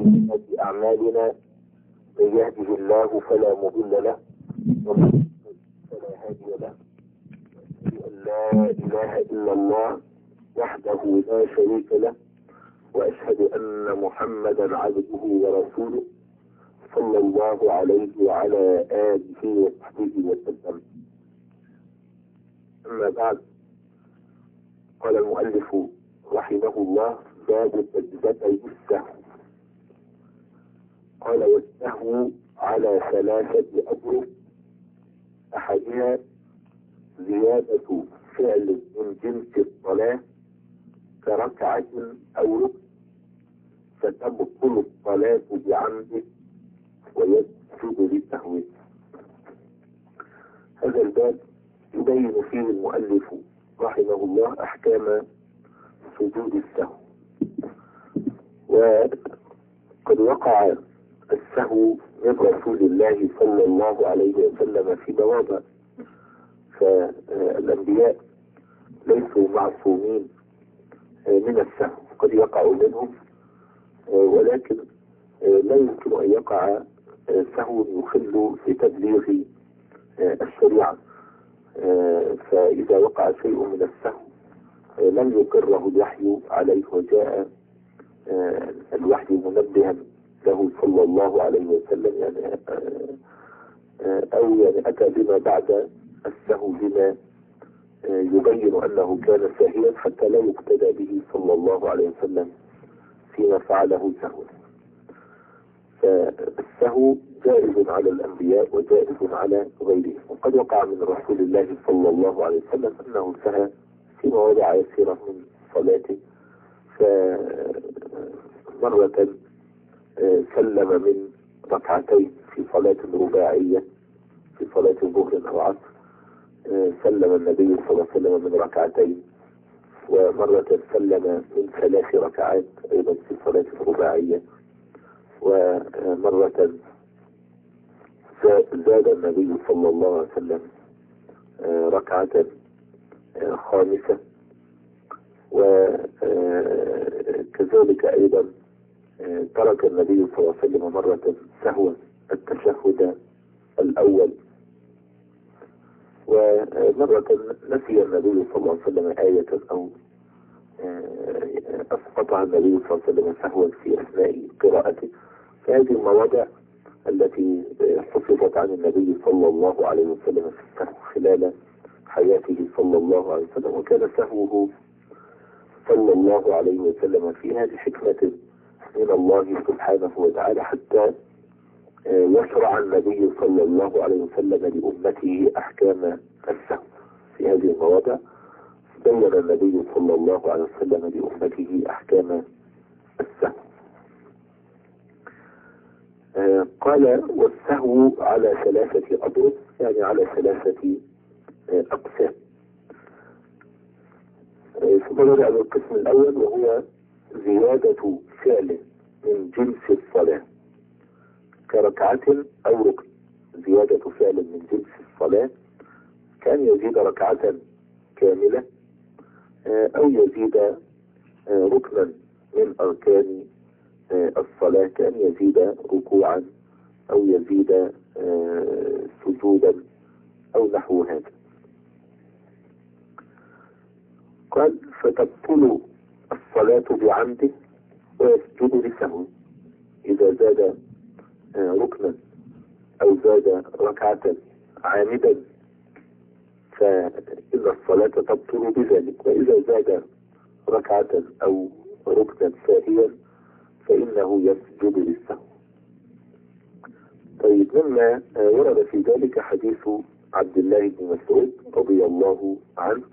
سيئات أعمالنا من يهده الله فلا مضل له ومن يضلل فلا هادي له. أشهد أن لا إله إلا الله وحده لا شريك له، وأشهد أن محمدا عبده ورسوله صلى الله عليه وعلى آله وصحبه وسلم. أما بعد، قال المؤلف رحمه الله: باب سجدتي السهو. قال: والسهو على ثلاثة أبواب، أحدها زيادة فعل من جنس الصلاة كركعة أو ركن فتبطل الصلاة بعمده ويسجد لسهوه. هذا الباب يبين فيه المؤلف رحمه الله أحكام سجود السهو. وقد وقع السهو من رسول الله صلى الله عليه وسلم في مواضع، فالأنبياء ليسوا معصومين من السهو، قد يقع منهم، ولكن لا يمكن أن يقع سهو يخل في تبليغ الشريعة. فإذا وقع شيء من السهو لم يقره الوحي عليه، وجاء الوحي منبها له صلى الله عليه وسلم، يعني أو يعني أتى بما بعد السهو بما يبين أنه كان ساهيا حتى لا يقتدى به صلى الله عليه وسلم فيما فعله سهوا. فالسهو جائز على الأنبياء وجائز على غيرهم، وقد وقع من رسول الله صلى الله عليه وسلم أنه سهى في مواضع يسيرة من صلاته، فمرة سلم من ركعتين في صلاة رباعية في صلاة ظهر أو عصر، سلم النبي صلى الله عليه وسلم من ركعتين، ومرة سلم من 3 ركعات أيضا في صلاة رباعية، ومرة زاد النبي صلى الله عليه وسلم ركعة خامسة، وكذلك أيضا ترك النبي صلى الله عليه وسلم مرة سهوا التشهد الأول، ومرة نسي النبي صلى الله عليه وسلم آية أو أسقطها النبي صلى الله عليه وسلم سهوا في أثناء قراءته. فهذه المواضع التي حفظت عن النبي صلى الله عليه وسلم في السهو خلال حياته صلى الله عليه وسلم، وكان سهوه صلى الله عليه وسلم فيها لحكمة من الله سبحانه وتعالى، حتى يشرع النبي صلى الله عليه وسلم لأمته أحكام السهو. في هذه المواضع بين النبي صلى الله عليه وسلم لأمته أحكام السهو. قال: والسهو على 3 أضرب، يعني على 3 أقسام. ثم نرجع للقسم الأول، وهو زيادة فعل من جنس الصلاة كركعة أو ركن. زيادة فعل من جنس الصلاة كان يزيد ركعة كاملة، أو يزيد ركنا من أركان الصلاة، كان يزيد ركوعا أو يزيد سجودا أو نحو هذا. قال: فتبطل الصلاة بعمده ويسجد لسهو. إذا زاد ركنا أو زاد ركعة عامدا فإن الصلاة تبطل بذلك، وإذا زاد ركعة أو ركنا ساهيا فإنه يسجد للسهو. طيب، مما ورد في ذلك حديث عبد الله بن مسعود رضي الله عنه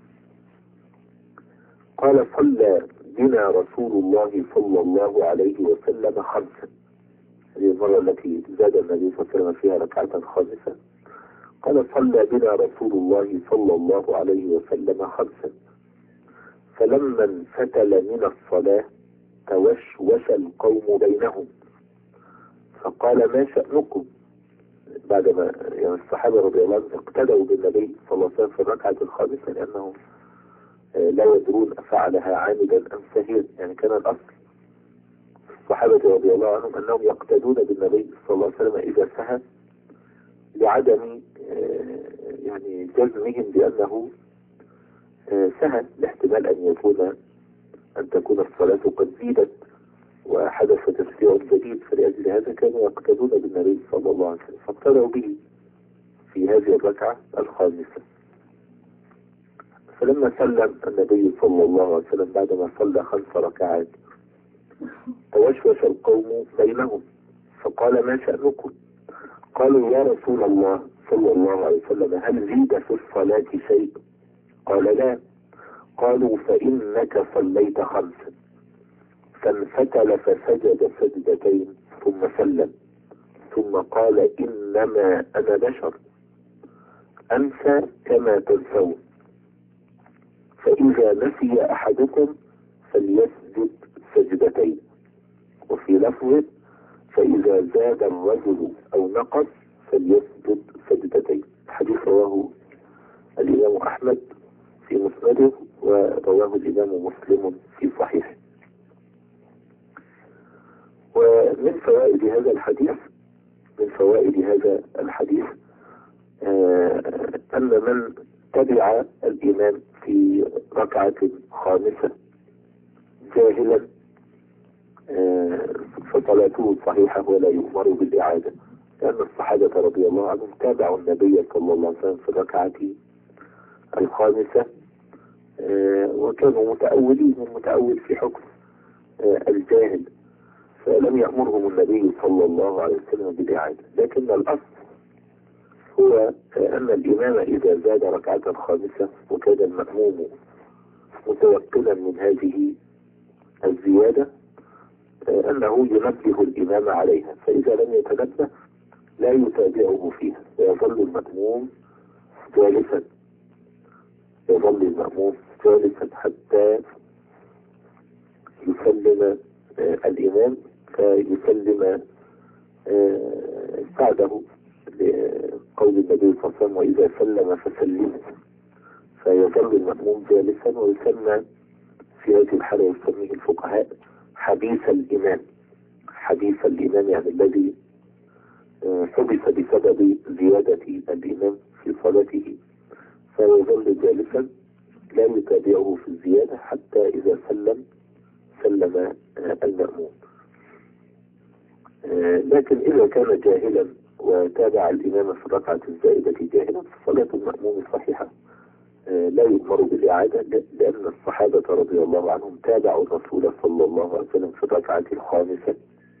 قال: صلى بنا رسول الله صلى الله عليه وسلم 5. هذه المرة التي زاد النبي صلى الله عليه وسلم فيها ركعة خامسة. قال: صلى بنا رسول الله صلى الله عليه وسلم 5، فلما انفتل من الصلاة توشوش القوم بينهم فقال: ما شأنكم؟ بعدما يعني الصحابة رضي الله عنهم اقتدوا بالنبي صلى الله عليه وسلم في الركعة الخامسة، لأنهم لا يدرون أفعلها عامدا أم سهيا، يعني كان الأصل الصحابة رضي الله عنهم أنهم يقتدون بالنبي صلى الله عليه وسلم إذا سهى، لعدم يعني جزمهم بأنه سهى، لاحتمال أن تكون الصلاة قد زيدت وحدث تشريع جديد، فلأجل هذا كانوا يقتدون بالنبي صلى الله عليه وسلم فاقتدوا به في هذه الركعة الخامسة. فلما سلم النبي صلى الله عليه وسلم بعدما صلى 5 ركعات توشوش القوم بينهم فقال: ما شأنكم؟ قالوا: يا رسول الله صلى الله عليه وسلم هل زيد في الصلاة شيء؟ قال: لا. قالوا: فإنك صليت 5. فانفتل فسجد سجدتين ثم سلم، ثم قال: إنما أنا بشر أنسى كما تنسون، فإذا نسي أحدكم فليسجد سجدتين. وفي لفظ: فإذا زاد الرجل أو نقص فليسجد سجدتين. الحديث رواه الإمام أحمد في مسنده، ورواه الإمام مسلم في صحيحه. ومن فوائد هذا الحديث أن من تبع الإمام في ركعة خامسة جاهلا فصلاته صحيحة ولا يؤمر بالإعادة، لأن الصحابة رضي الله عنهم تابعوا النبي صلى الله عليه وسلم في الركعة الخامسة وكانوا متأول في حكم الجاهل، فلم يأمرهم النبي صلى الله عليه وسلم بالإعادة. لكن الأصل هو أن الإمام إذا زاد ركعة خامسة وكان المأموم متيقنا من هذه الزيادة أنه ينبه الإمام عليها، فإذا لم يتنبه لا يتابعه فيها ويظل المأموم جالسا حتى يسلم الإمام فيسلم بعده، لقول النبي صلى الله عليه وسلم: وإذا سلم فسلموا. فيظل المأموم جالسا، ويسمى في هذه الحالة يسميه الفقهاء حديث الإمام يعني الذي حدث بسبب زيادة الإمام في صلاته، فيظل جالسا لا يتابعه في الزيادة حتى إذا سلم المأموم. لكن إذا كان جاهلا وتابع الإمام في الركعة الزائدة جاهلا فصلاة المأموم صحيحة لا يؤمر بالإعادة، لأن الصحابة رضي الله عنهم تابعوا الرسول صلى الله عليه وسلم في الركعة الخامسة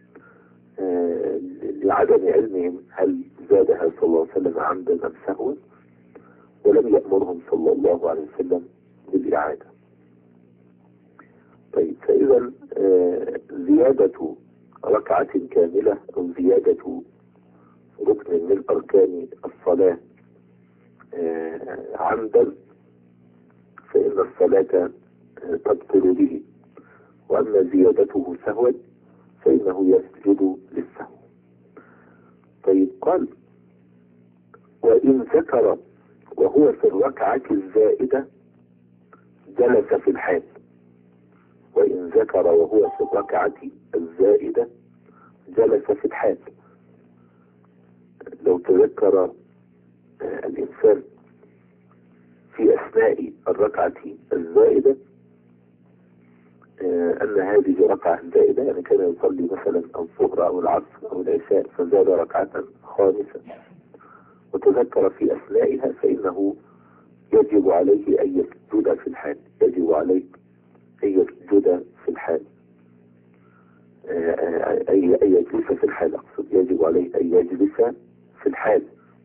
لعدم علمهم هل زادها صلى الله عليه وسلم عمدا أم سهوا، ولم يأمرهم صلى الله عليه وسلم بالإعادة. طيب، فإذا زيادة ركعة كاملة أو زيادة ركن من أركان الصلاة عمدا فإن الصلاة تبطل به، وأما زيادته سهوا فإنه يسجد للسهو. طيب، قال: وإن ذكر وهو في الركعة الزائدة جلس في الحال. وإن ذكر وهو في الركعة الزائدة جلس في الحال. لو تذكر الإنسان في أثناء الركعة الزائدة أن هذه ركعة زائدة، يعني كان يصلي مثلا الظهر أو العصر أو العشاء فزاد ركعة خامسة وتذكر في أثنائها، فإنه يجب عليه أن يسجد في الحال، أي يجلس في الحال، أقصد يجب عليه أن يجلس في الحال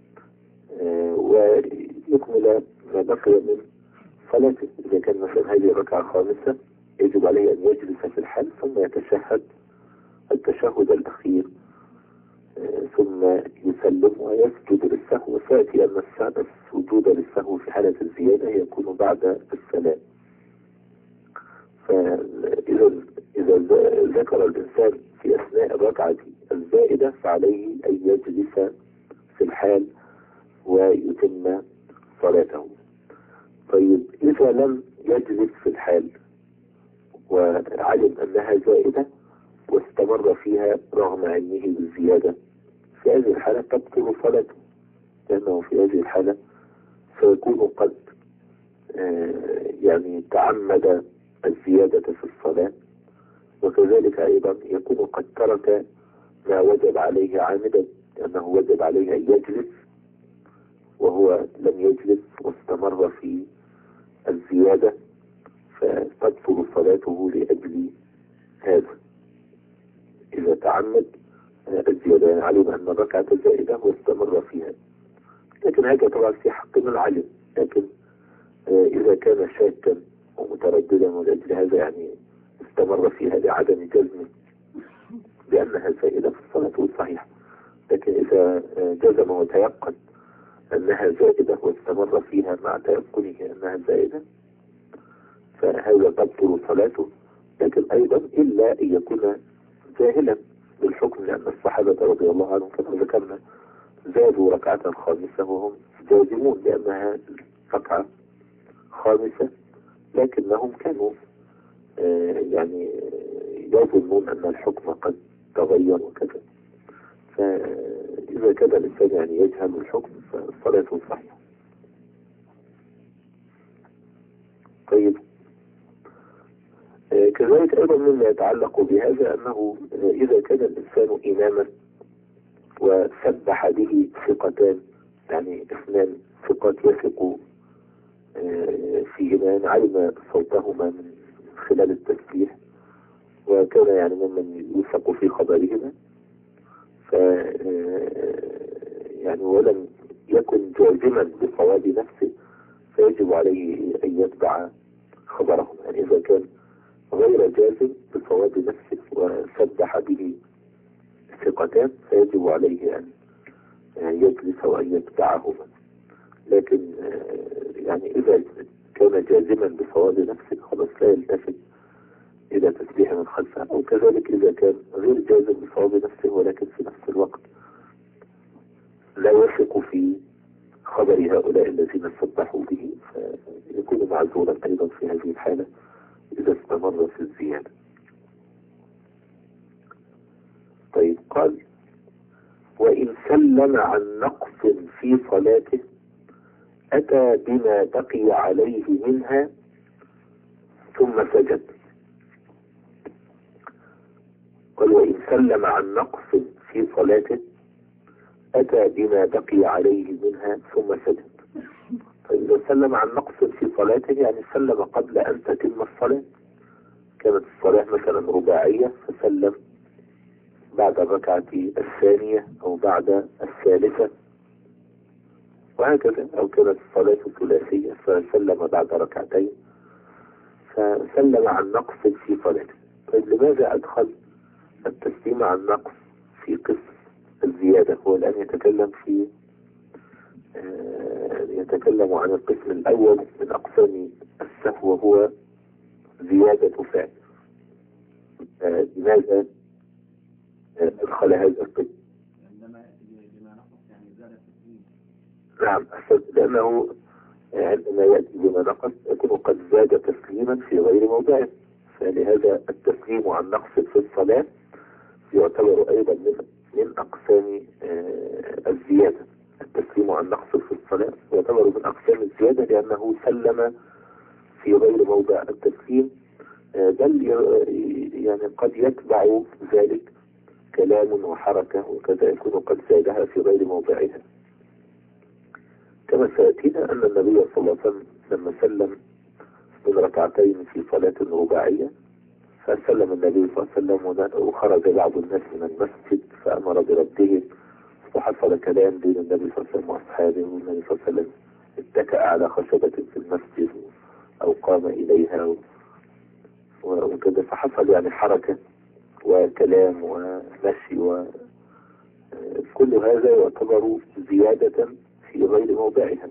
ويكمل ما بقي من صلاته. إذا كان مثلا هذه الركعة الخامسة يجب عليه أن يجلس في الحال ثم يتشهد التشهد الأخير ثم يسلم ويسجد للسهو. وسيأتي أن السجود للسهو في حالة الزيادة يكون بعد السلام. فإذا ذكر الإنسان في أثناء الركعة الزائدة فعليه أن يجلس في الحال ويتم صلاته. طيب، إذا لم يجلس في الحال وعلم أنها زائدة واستمر فيها رغم علمه بالزيادة، في هذه الحالة تبطل صلاته، لأنه في هذه الحالة سيكون قد يعني تعمد الزيادة في الصلاة، وكذلك أيضا يكون قد ترك ما وجب عليه عامدا، لأنه وجب عليه أن يجلس وهو لم يجلس واستمر في الزيادة، فتبطل صلاته لأجل هذا إذا تعمد الزيادة، يعني علم أن الركعة زائدة واستمر فيها. لكن هذا طبعا في حق من العلم، لكن إذا كان شاكا ومترددا ولأجل هذا يعني استمر فيها لعدم جزمه بأنها زائدة في الصلاة صحيحة. لكن إذا جزم وتيقن أنها زائدة واستمر فيها مع تيقنه أنها زائدة فهذا تبطل صلاته، لكن أيضا إلا أن يكون جاهلا بالحكم، لأن الصحابة رضي الله عنهم كما ذكرنا زادوا ركعة خامسة وهم جازمون بأنها ركعة خامسة، لكنهم كانوا يعني يظنون أن الحكم قد تغير وكذا. فإذا كان الإنسان يعني يجهل الحكم فصلاته صحيحة. طيب، كذلك أيضا مما يتعلق بهذا أنه إذا كان الإنسان إماما وسبح به ثقتان، يعني اثنان ثقات يثق فيهما، علم صوتهما من خلال التسبيح وكان يعني ممن يوثق في خبرهما، يعني ولم يكن جازما بصواب نفسه فيجب عليه أن يتبع خبرهم. يعني إذا كان غير جازم بصواب نفسه وسبح به ثقتان فيجب عليه أن يجلس وأن يتبعهما. لكن يعني إذا كان جازما بصواب نفسه خلاص لا يلتفت إلى تسبيح من خلفه، أو كذلك إذا كان غير جازم بصواب نفسه ولكن في نفس الوقت لا يثق في خبر هؤلاء الذين سبحوا به فيكون معذورا أيضا في هذه الحالة إذا استمر في الزيادة. طيب، قال: وإن سلم عن نقص في صلاته أتى بما بقي عليه منها ثم سجد. قال: وإن سلم عن نقص في صلاته أتى بما بقي عليه منها ثم سجد. فإذا سلم عن نقص في صلاته يعني سلم قبل أن تتم الصلاة، كانت الصلاة مثلا رباعية فسلم بعد الركعة الثانية أو بعد الثالثة وهكذا، أو كانت الصلاة ثلاثية فسلم بعد ركعتين، فسلم عن نقص في صلاته. طيب، لماذا أدخل التسليم عن نقص في قسم الزيادة؟ هو الآن يتكلم عن القسم الأول من أقسام السهو وهو زيادة فعل. لماذا أدخل هذا القسم؟ نعم، لأنه عندما يأتي بما نقص يكون قد زاد تسليما في غير موضعه، فلهذا التسليم عن نقص في الصلاة يعتبر أيضا من أقسام الزيادة. التسليم عن نقص في الصلاة يعتبر من أقسام الزيادة لأنه سلم في غير موضع التسليم، بل يعني قد يتبع ذلك كلام وحركة وكذا يكون قد زادها في غير موضعها. كما سيأتينا أن النبي صلى الله عليه وسلم لما سلم من ركعتين في صلاة رباعية فسلم النبي صلى الله عليه وسلم وخرج بعض الناس من المسجد فأمر برده، وحصل كلام بين النبي صلى الله عليه وسلم وأصحابه، والنبي صلى الله عليه وسلم اتكأ على خشبة في المسجد أو قام إليها وكذا، فحصل يعني حركة وكلام ومشي، وكل هذا يعتبر زيادة في غير موضعها.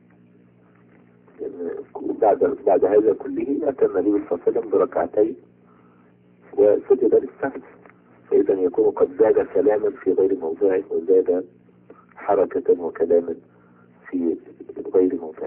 بعد هذا كله أتى النبي صلى الله عليه وسلم بركعتين وسجد للسهو، فإذا يكون قد زاد كلاما في غير موضعه وزاد حركة وكلاما في غير موضعه.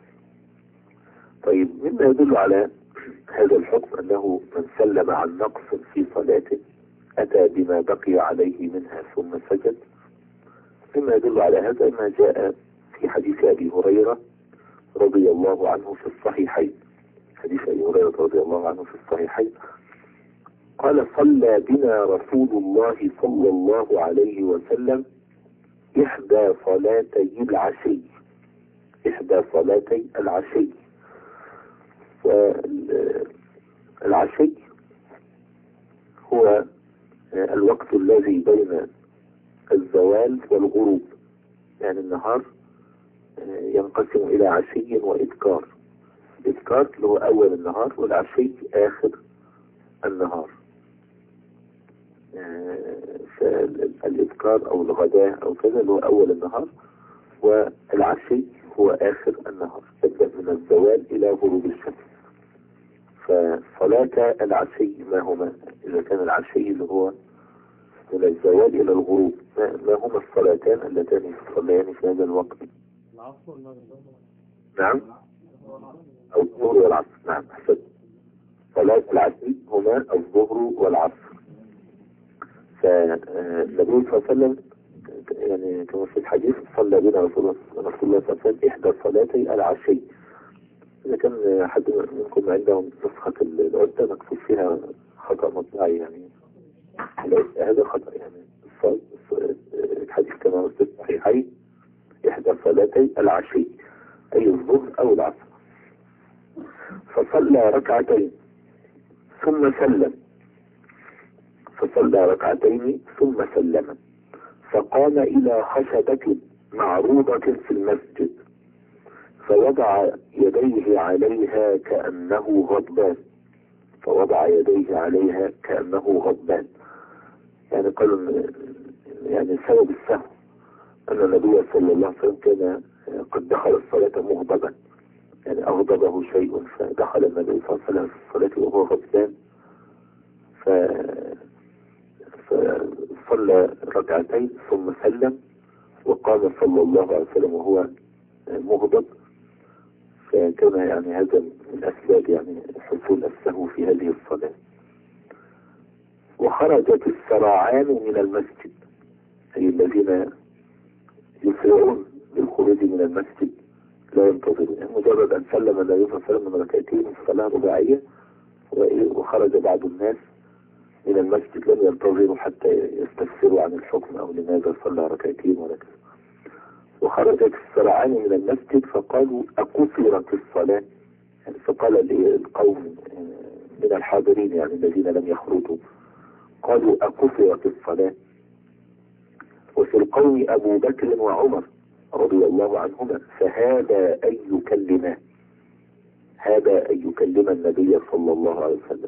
طيب، مما يدل على هذا الحكم أنه من سلم عن نقص في صلاته أتى بما بقي عليه منها ثم سجد. مما يدل على هذا ما جاء في حديث أبي هريرة رضي الله عنه في الصحيحين. حديث أبي هريرة رضي الله عنه في الصحيحين قال: صلى بنا رسول الله صلى الله عليه وسلم إحدى صلاتي العشي. إحدى صلاتي العشي. والعشي هو الوقت الذي بين الزوال والغروب، يعني النهار ينقسم إلى عشي وإذكار. الإذكار اللي هو أول النهار، والعشي آخر النهار. فالإذكار أو الغداء أو كذا اللي هو أول النهار، والعشي هو آخر النهار، يبدأ من الزوال إلى غروب الشمس. فصلاة العشي ما هما؟ إذا كان العشي اللي هو من الزوال إلى الغروب، ما هما الصلاتان اللتان تصليان في هذا الوقت؟ نعم، أو الظهر والعصر. نعم، أحسن. صلاة العشي هما الظهر والعصر. فالنبي صلى الله عليه وسلم يعني كما في الحديث صلى بنا رسول الله صلى الله عليه وسلم إحدى صلاتي العشي. إذا كان حد منكم عندهم نسخة العدة مكتوب فيها خطأ مطبعي، يعني هذا خطأ. يعني الحديث كما في الصحيحين إحدى صلاتي العشي أي الظهر أو العصر. فصلى ركعتين ثم سلم. فصلى ركعتين ثم سلم، فقام إلى خشبة معروضة في المسجد فوضع يديه عليها كأنه غضبان. فوضع يديه عليها كأنه غضبان. يعني قالوا يعني سبب السهو أن النبي صلى الله عليه وسلم كان قد دخل الصلاة مغضبا، يعني أغضبه شيء، فدخل النبي صلى الله عليه وسلم في الصلاة وهو غضبان، فصلى ركعتين ثم سلم، وقام صلى الله عليه وسلم وهو مغضب. فكان يعني هذا من أسباب يعني حصول السهو في هذه الصلاة. وخرجت السراعان من المسجد، أي الذين يسرعون بالخروج من المسجد لا ينتظرون، يعني مجرد أن سلم النبي صلى الله عليه وسلم من ركعتين في الصلاة الرباعية وخرج بعض الناس من المسجد لم ينتظروا حتى يستفسروا عن الحكم أو لماذا صلى ركعتين ولا كذا. وخرجت السرعان من المسجد فقالوا: أقصرت الصلاة؟ يعني فقال القوم من الحاضرين يعني الذين لم يخرجوا قالوا: أقصرت الصلاة؟ وفي القوم أبو بكر وعمر رضي الله عنهما، فهذا أن يكلمه، هذا أن يكلم النبي صلى الله عليه وسلم.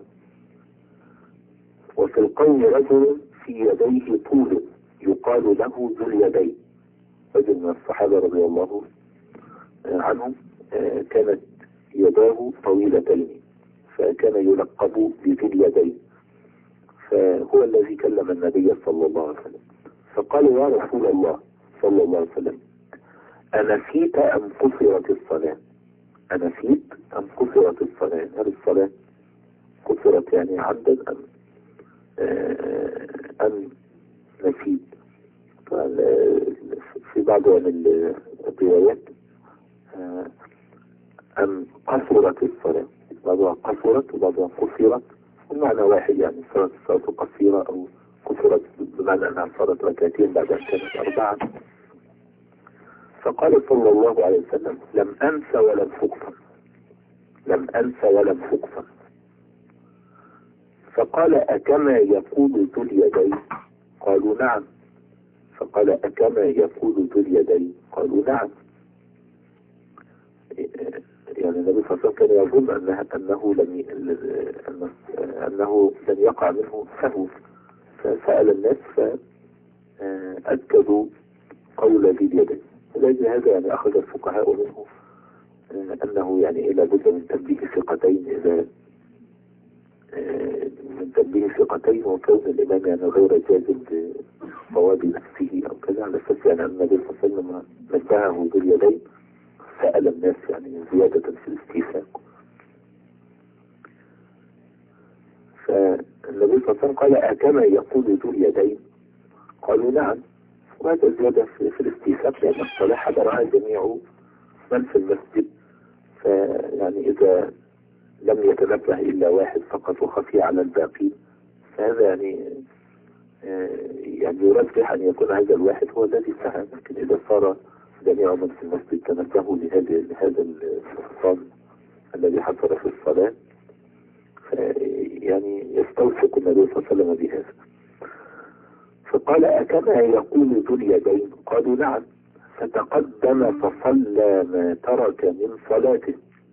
وفي القوم رجل في يديه طول يقال له ذو اليدين، رجل من الصحابة رضي الله عنهم كانت يداه طويلتين فكان يلقب بذي اليدين، فهو الذي كلم النبي صلى الله عليه وسلم. فقال: يا رسول الله صلى الله عليه وسلم، أنسيت أم قصرت الصلاة؟ أنسيت أم قصرت الصلاة؟ هل الصلاة قصرت يعني عمدا أم نسيت؟ في بعض الروايات أم قصرت الصلاة، بعضها قصرت وبعضها قصرت، المعنى واحد، يعني صارت الصلاة قصيرة أو قصرت بمعنى أنها صارت ركعتين بعد أن كانت 4. فقال صلى الله عليه وسلم: لم أنس ولم أكفر، لم أنس ولم أكفر. فقال: أكما يقول ذو اليدين؟ قالوا: نعم. فقال: أكما يقول ذو اليدين؟ قالوا: نعم. يعني النبي صلى الله عليه وسلم كان يظن أنه لم يقع منه سهو، فسأل الناس فأكدوا قول ذي اليدين. ولكن هذا يعني أخذ الفقهاء منه أنه يعني إلى بد من تنبيه ثقتين، إذا من تنبيه ثقتين وكون الإمام يعني غير جازم بصواب نفسه أو كذا، على أساس يعني أن النبي صلى الله عليه وسلم نبهه ذو اليدين سأل الناس يعني زيادة في الاستيثاق. النبي صلى الله عليه وسلم قال أكما يقول ذو اليدين؟ قالوا نعم. وهذا زيادة في الاستيثاق، لأن الصلاة حضرها جميع من في المسجد، فيعني إذا لم يتنبه إلا واحد فقط وخفي على الباقين، فهذا يعني يرجح أن يكون هذا الواحد هو الذي سهى. لكن إذا صار جميع من في المسجد تنبهوا لهذا النقصان الذي حصل في الصلاة، يعني يستوثق النبي صلى الله عليه وسلم بهذا. فقال أكما يقول ذو اليدين؟ قالوا نعم. فتقدم فصلى ما ترك من صلاته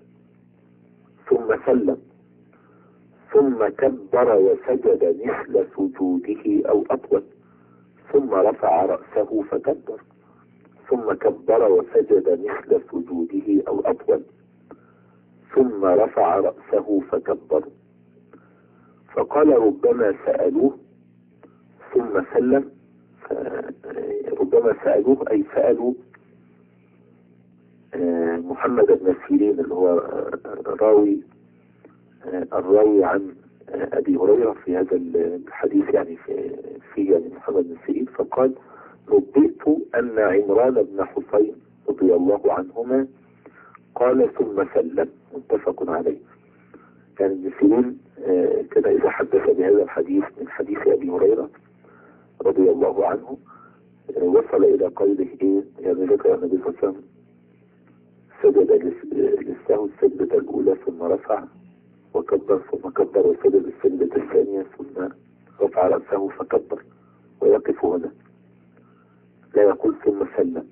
ثم سلم، ثم كبر وسجد مثل سجوده أو أطول، ثم رفع رأسه فكبر، ثم كبر وسجد مثل سجوده أو أطول، ثم رفع رأسه فكبر. فقال ربما سألوه ثم سلم. ربما سألوه أي سألوا محمد بن سيرين اللي هو الراوي عن أبي هريرة في هذا الحديث، يعني في محمد بن سيرين، فقال نبئت أن عمران بن حسين رضي الله عنهما قال ثم سلم، متفق عليه. كان ابن سيرين كان إذا حدث بهذا الحديث من حديث أبي هريرة رضي الله عنه وصل إلى قوله يعني ذكر النبي صلى الله عليه وسلم سجد للسهو السجدة الأولى ثم رفع وكبر، ثم كبر وسجد السجدة الثانية ثم رفع رأسه فكبر، ويقف هنا لا يقول ثم سلم.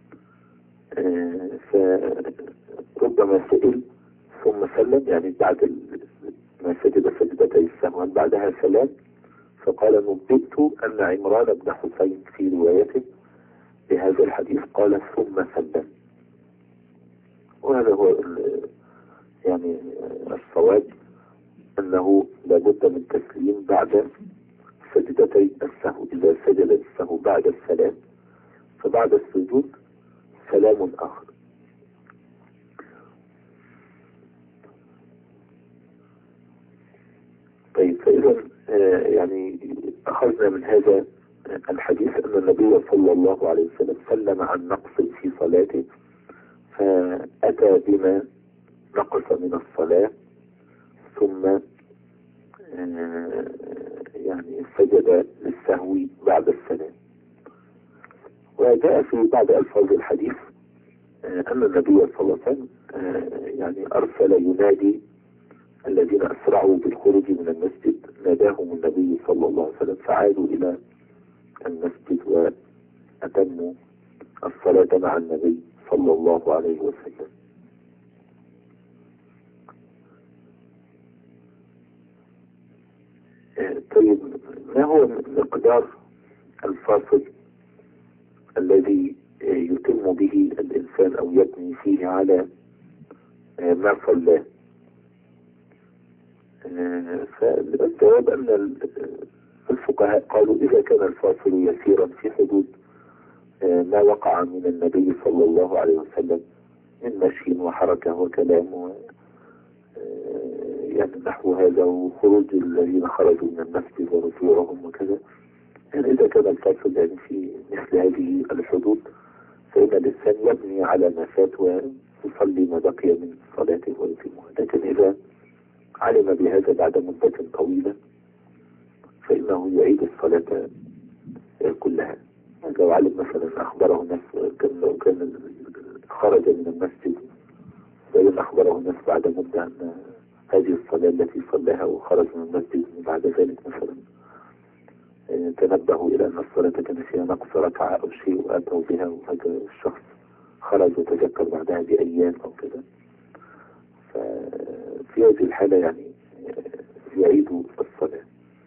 فربما سئل ثم سلم يعني بعد ما سجد سجدتي السهو بعدها سلام، فقال نبئت أن عمران بن حسين في روايته بهذا الحديث قال ثم سلم. وهذا هو يعني الصواب، أنه لابد من تسليم بعد سجدتي السهو. إذا سجد السهو بعد السلام فبعد السجود سلام آخر. طيب، فإذا يعني أخذنا من هذا الحديث أن النبي صلى الله عليه وسلم سلم عن نقص في صلاته، فأتى بما نقص من الصلاة ثم يعني سجد للسهو بعد السلام. وجاء في بعض ألفاظ الحديث أن النبي صلى الله عليه وسلم يعني أرسل ينادي الذين أسرعوا بالخروج من المسجد، ناداهم النبي صلى الله عليه وسلم فعادوا إلى المسجد وأتموا الصلاة مع النبي صلى الله عليه وسلم. طيب، ما هو مقدار الفاصل الذي يتم به الإنسان أو يبني فيه على ما صلاه؟ فالجواب أن الفقهاء قالوا إذا كان الفاصل يسيرا في حدود ما وقع من النبي صلى الله عليه وسلم من مشي وحركة وكلام يعني نحو هذا، وخروج الذين خرجوا من المسجد ورجوعهم وكذا، يعني إذا كان الفاصل يعني في مثل هذه الحدود فإن الإنسان يبني على ما فات ويصلي ما بقي من صلاته ويتمها. لكن إذا علم بهذا بعد مدة طويلة فإنه يعيد الصلاة كلها. لو علم مثلا أخبره الناس كان خرج من المسجد وإن أخبره الناس بعد مدة أن هذه الصلاة التي صلىها وخرج من المسجد بعد ذلك مثلا تنبهوا إلى أن الصلاة كان فيها نقص ركعة أو شيء وأتوا بها، وهذا الشخص خرج وتذكر بعدها بأيام أو كذا، ففي هذه الحالة يعني يعيد الصلاة.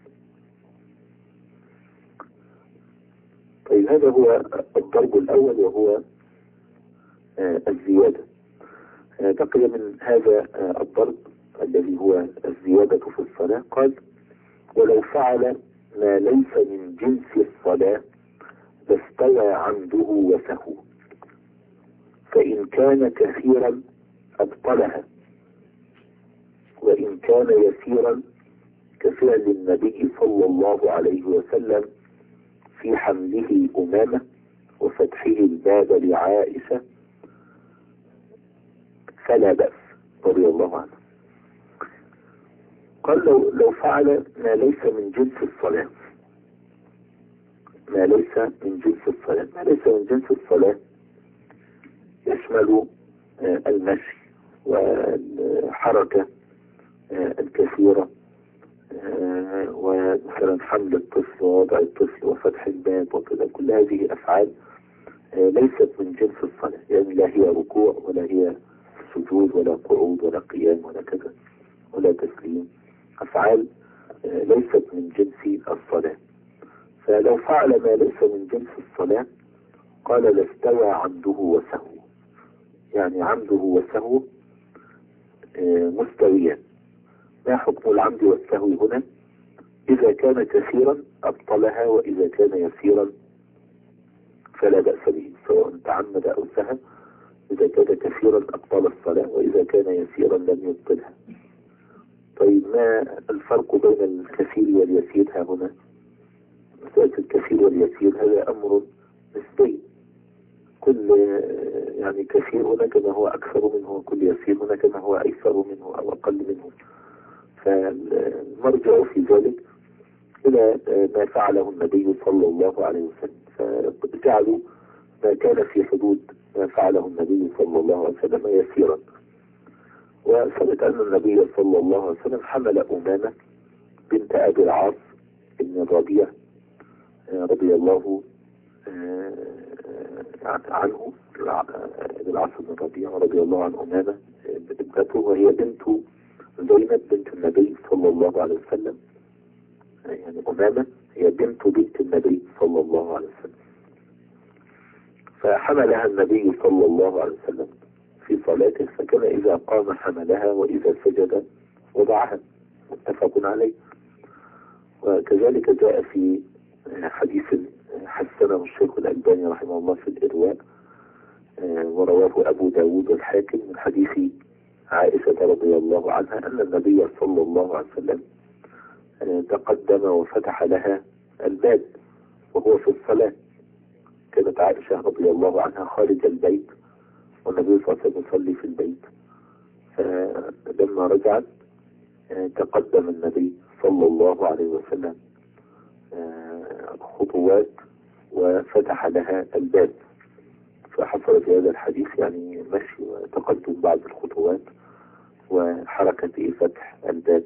طيب، هذا هو الضرب الأول وهو الزيادة. بقي من هذا الضرب الذي هو الزيادة في الصلاة، قال ولو فعل ما ليس من جنس الصلاة لاستوى عمده وسهو، فإن كان كثيرا أبطلها وإن كان يسيرا كفعل النبي صلى الله عليه وسلم في حمله أمامة وفتحه الباب لعائشة فلا بأس رضي الله عنه. قال لو فعل ما ليس من جنس الصلاة، ما ليس من جنس الصلاة، ما ليس من جنس الصلاة يشمل المشي والحركة الكثيرة، ومثلا حمل الطفل ووضع الطفل وفتح الباب وكذا، كل هذه أفعال ليست من جنس الصلاة، يعني لا هي ركوع ولا هي سجود ولا قعود ولا قيام ولا كذا ولا تسليم، أفعال ليست من جنس الصلاة. فلو فعل ما ليس من جنس الصلاة قال لاستوى عمده وسهوه، يعني عمده وسهوه مستويان. ما حكم العمد والسهو هنا؟ إذا كان كثيرا أبطلها، وإذا كان يسيرا فلا بأس به، سواء تعمد أو سهى. إذا كان كثيرا أبطل الصلاة، وإذا كان يسيرا لم يبطلها. طيب ما الفرق بين الكثير واليسير ها هنا؟ مسألة الكثير واليسير هذا أمر نسبي، كل يعني كثير هناك ما هو أكثر منه، وكل يسير هناك ما هو أيسر منه أو أقل منه. فالمرجع في ذلك إلى ما فعله النبي صلى الله عليه وسلم، فجعلوا ما كان في حدود ما فعله النبي صلى الله عليه وسلم يسيرا. وثبت أن النبي صلى الله عليه وسلم حمل أمامة بنت أبي العاص بن الربيع رضي الله عنه، العاص بن الربيع رضي الله عن أمامة ابنته، وهي بنت زينب بنت النبي صلى الله عليه وسلم، يعني أمامة هي بنت النبي صلى الله عليه وسلم. فحملها النبي صلى الله عليه وسلم في صلاته، فكان إذا قام حملها وإذا سجد وضعها، متفق عليه. وكذلك جاء في حديث حسنه الشيخ الألباني رحمه الله في الإرواء، ورواه أبو داود والحاكم من حديث عائشة رضي الله عنها أن النبي صلى الله عليه وسلم تقدم وفتح لها الباب وهو في الصلاة. كانت عائشة رضي الله عنها خارج البيت والنبي صلى الله عليه وسلم يصلي في البيت، فلما رجعت تقدم النبي صلى الله عليه وسلم خطوات وفتح لها الباب، فحصل في هذا الحديث يعني مشي وتقدم بعض الخطوات وحركة فتح الباب.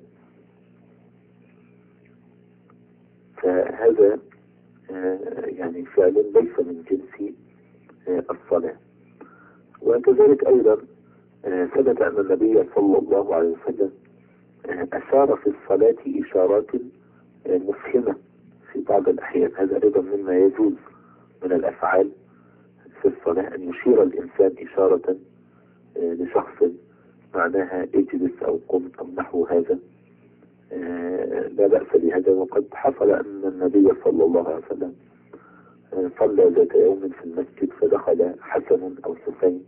فهذا يعني فعل ليس من جنس الصلاة. وكذلك أيضا ثبت أن النبي صلى الله عليه وسلم أشار في الصلاة إشارات مفهمة في بعض الأحيان. هذا أيضا مما يجوز من الأفعال في الصلاة، أن يشير الإنسان إشارة لشخص معناها اجلس أو قم أو نحو هذا، لا بأس بهذا. وقد حصل أن النبي صلى الله عليه وسلم صلى ذات يوم في المسجد فدخل حسن أو حسين،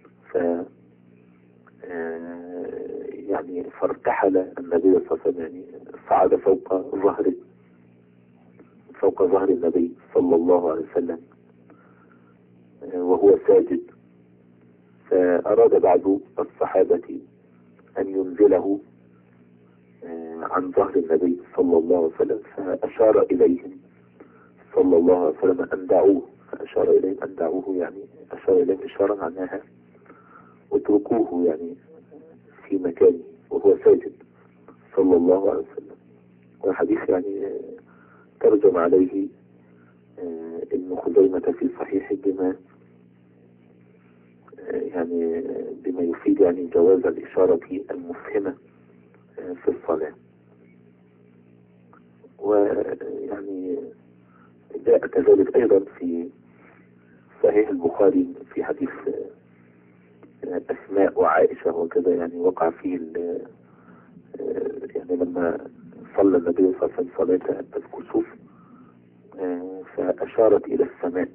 يعني فارتحل النبي صلى الله عليه وسلم، يعني صعد فوق ظهر النبي صلى الله عليه وسلم وهو ساجد، فأراد بعض الصحابة أن ينزله عن ظهر النبي صلى الله عليه وسلم، فأشار إليهم صلى الله عليه وسلم أن دعوه، فأشار إليهم أن دعوه، يعني أشار إليهم إشارة معناها اتركوه يعني في مكانه وهو ساجد صلى الله عليه وسلم. والحديث يعني ترجم عليه ابن خزيمة في صحيح بما يفيد يعني جواز الإشارة المفهمة في الصلاة. ويعني جاء كذلك أيضا في صحيح البخاري في حديث أسماء وعائشة وكذا، يعني وقع فيه يعني لما صلى النبي صلى الله عليه وسلم صلاة الكسوف فأشارت إلى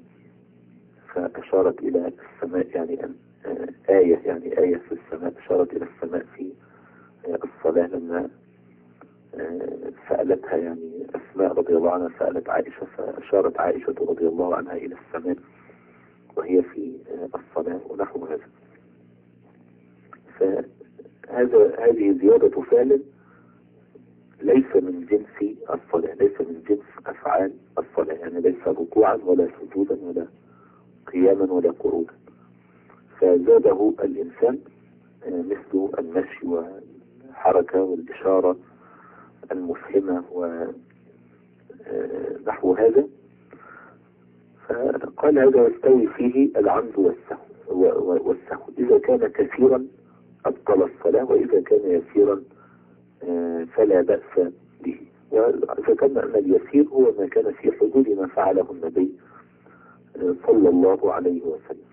السماء يعني أن آية في السماء، أشارت إلى السماء في الصلاة لما سألتها يعني أسماء رضي الله عنها، سألت عائشة فأشارت عائشة رضي الله عنها إلى السماء وهي في الصلاة ونحو هذا. هذه زيادة فعل ليس من جنس الصلاة، ليس من جنس أفعال الصلاة، يعني ليس ركوعا ولا سجودا ولا قياما ولا قعودا، فزاده الإنسان مثل المشي والحركة والإشارة المفهمة ونحو هذا. فقال هذا يستوي فيه العمد والسهو إذا كان كثيرا أبطل الصلاة، وإذا كان يسيرا فلا بأس به. وذكرنا أن اليسير هو ما كان في حدود ما فعله النبي صلى الله عليه وسلم.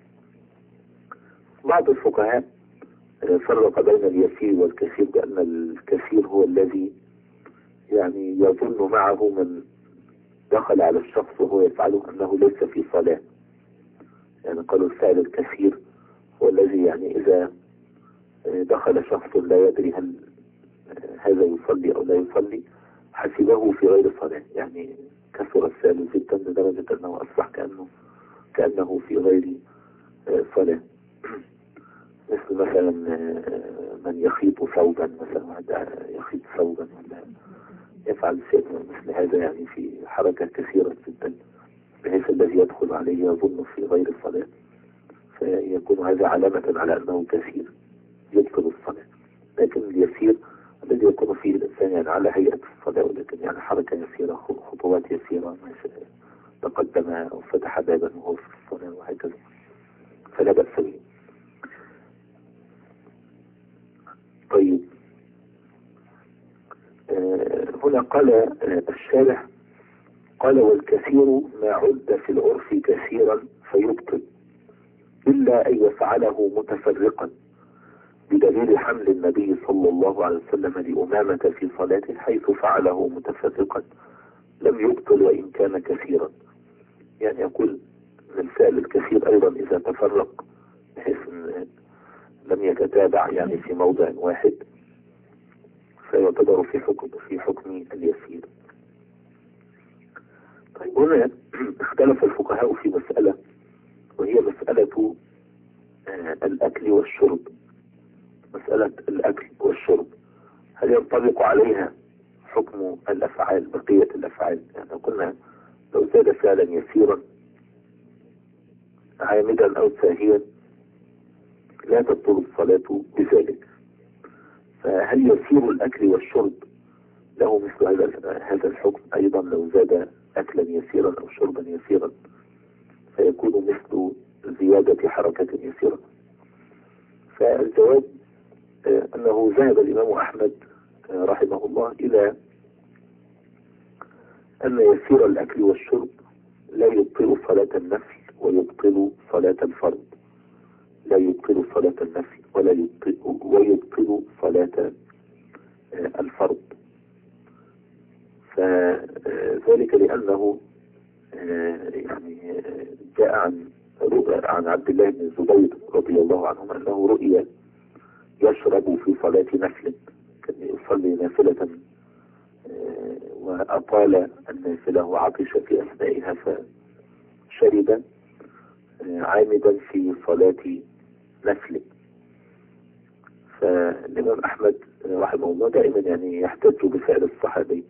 بعض الفقهاء فرق بين اليسير والكثير بأن الكثير هو الذي يعني يظن معه من دخل على الشخص وهو يفعله أنه ليس في صلاة، يعني قالوا الفعل الكثير هو الذي يعني إذا دخل شخص لا يدري هل هذا يصلي أو لا يصلي حسبه في غير صلاة، يعني كثر الفعل جدا لدرجة أنه أصبح كأنه في غير صلاة. مثل مثلا من يخيط ثوبا، مثلا يخيط ثوبا ولا يفعل شيء مثل هذا، يعني في حركة كثيرة جدا بحيث الذي يدخل عليه يظن في غير الصلاة، فيكون هذا علامة على أنه كثير يدخل الصلاة. لكن اليسير الذي يكون فيه الإنسان يعني على هيئة الصلاة، ولكن يعني حركة يسيرة، خطوات يسيرة، تقدم أو فتح بابا وهو في الصلاة وهكذا، فلا بأس به. طيب، هنا قال الشارح قال والكثير ما عد في العرف كثيرا فيبطل إلا أن يفعله متفرقا، بدليل حمل النبي صلى الله عليه وسلم لأمامة في صلاته حيث فعله متفرقا لم يبطل وإن كان كثيرا. يعني يقول الفعل الكثير أيضا إذا تفرق بحيث لم يتتابع يعني في موضع واحد فيعتبر في حكم اليسير. طيب، هنا اختلف الفقهاء في مسألة، وهي مسألة الأكل والشرب. مسألة الأكل والشرب هل ينطبق عليها حكم الأفعال، بقية الأفعال؟ يعني قلنا لو زاد فعلا يسيرا عامدا أو ساهيا لا تبطل الصلاة بذلك، فهل يسير الأكل والشرب له مثل هذا الحكم أيضا لو زاد أكلا يسيرا أو شربا يسيرا فيكون مثل زيادة حركة يسيرة؟ فالجواب أنه ذهب الإمام أحمد رحمه الله إلى أن يسير الأكل والشرب لا يبطل صلاة النفل ويبطل صلاة الفرض، لا يبطل صلاة النفل ويبطل صلاة الفرض. فذلك لأنه يعني جاء عن عبد الله بن الزبير رضي الله عنه أنه رؤي يشرب في صلاة نفل، كان يصلي نافلة وأطال النافلة وعطش في أثنائها فشرب عامدا في صلاة نفل. فالإمام أحمد رحمه الله دائما يعني يحتج بفعل الصحابي،